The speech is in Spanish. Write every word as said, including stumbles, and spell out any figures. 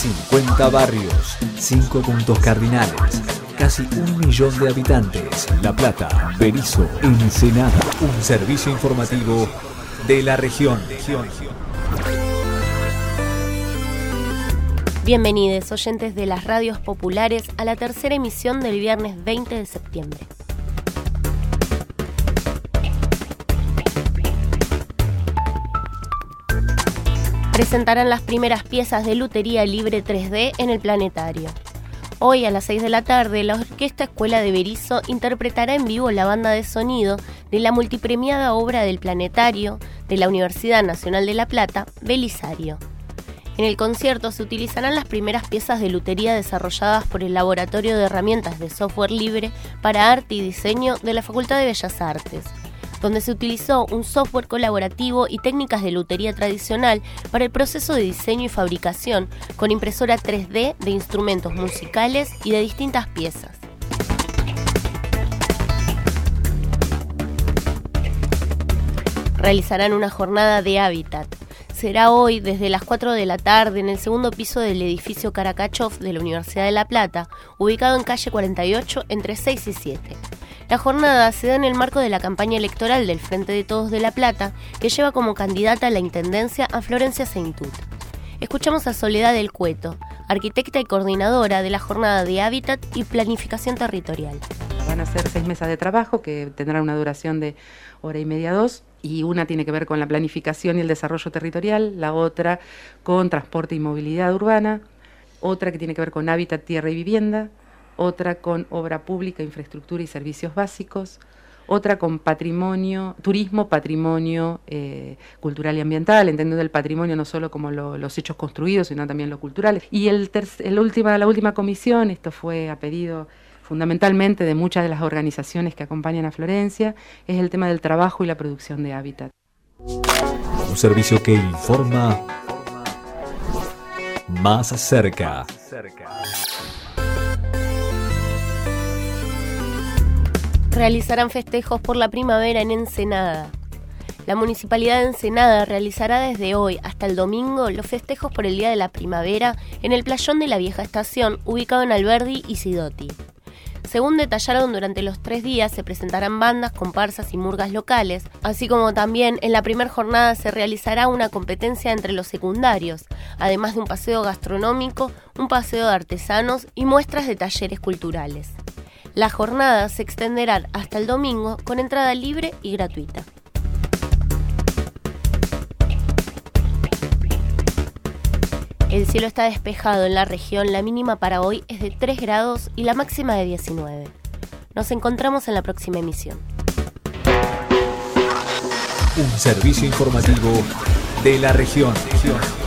cincuenta barrios, cinco puntos cardinales, casi un millón de habitantes. La Plata, Berisso, Ensenada. Un servicio informativo de la región. Bienvenidos, oyentes de las radios populares, a la tercera emisión del viernes veinte de septiembre. Presentarán las primeras piezas de lutería libre tres D en el Planetario. Hoy a las seis de la tarde, la Orquesta Escuela de Berisso interpretará en vivo la banda de sonido de la multipremiada obra del Planetario de la Universidad Nacional de La Plata, Belisario. En el concierto se utilizarán las primeras piezas de lutería desarrolladas por el Laboratorio de Herramientas de Software Libre para Arte y Diseño de la Facultad de Bellas Artes, donde se utilizó un software colaborativo y técnicas de lutería tradicional para el proceso de diseño y fabricación con impresora tres D de instrumentos musicales y de distintas piezas. Realizarán una jornada de hábitat. Será hoy desde las cuatro de la tarde en el segundo piso del edificio Karakachov de la Universidad de La Plata, ubicado en calle cuarenta y ocho entre seis y siete. La jornada se da en el marco de la campaña electoral del Frente de Todos de La Plata, que lleva como candidata a la intendencia a Florencia Saintut. Escuchamos a Soledad del Cueto, arquitecta y coordinadora de la jornada de Hábitat y Planificación Territorial. Van a ser seis mesas de trabajo que tendrán una duración de hora y media, dos, y una tiene que ver con la planificación y el desarrollo territorial, la otra con transporte y movilidad urbana, otra que tiene que ver con hábitat, tierra y vivienda, otra con obra pública, infraestructura y servicios básicos, otra con patrimonio, turismo, patrimonio eh, cultural y ambiental, entendiendo el patrimonio no solo como lo, los hechos construidos, sino también lo cultural. Y el tercer, el última, la última comisión, esto fue a pedido fundamentalmente de muchas de las organizaciones que acompañan a Florencia, es el tema del trabajo y la producción de hábitat. Un servicio que informa más cerca. Realizarán festejos por la primavera en Ensenada. La Municipalidad de Ensenada realizará desde hoy hasta el domingo los festejos por el Día de la Primavera en el playón de la Vieja Estación, ubicado en Alberdi y Sidoti. Según detallaron, durante los tres días se presentarán bandas, comparsas y murgas locales, así como también en la primera jornada se realizará una competencia entre los secundarios, además de un paseo gastronómico, un paseo de artesanos y muestras de talleres culturales. Las jornadas se extenderán hasta el domingo con entrada libre y gratuita. El cielo está despejado en la región, la mínima para hoy es de tres grados y la máxima de diecinueve. Nos encontramos en la próxima emisión. Un servicio informativo de la región.